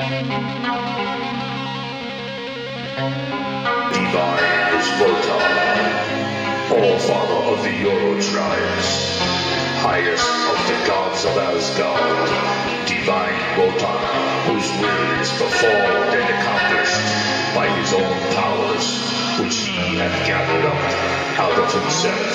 Divine is Wotan, All-Father of the Euro tribes, highest of the gods of Asgard. Divine Wotan, whose will is performed and accomplished by his own powers, which he hath gathered up out of himself.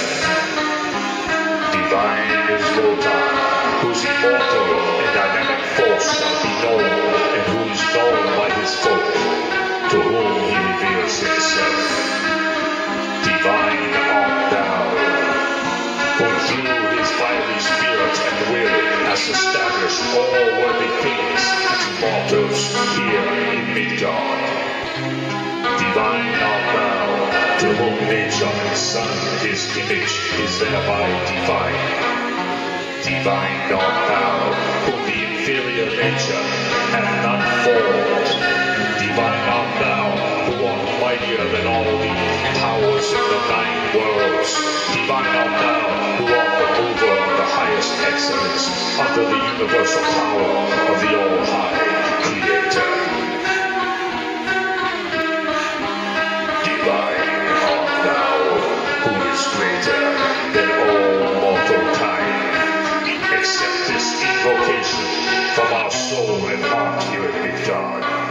Divine is Wotan, whose immortal and dynamic force shall be known, and who is known by his folk, to whom he reveals himself. Divine art thou, who through his fiery spirit and will has established all worthy things to mortals here in Midgard. Divine art thou, to whom nature and sun his image is thereby divine. Divine art thou, whom the inferior nature hath not formed. Divine art thou, who art mightier than all the powers in the 9 worlds. Divine art thou, who art the mover of the highest excellence under the universal power of the All-High Creator. Divine art thou, who is greater than all mortal kind. Accept this invocation from our soul and heart here at Midgard.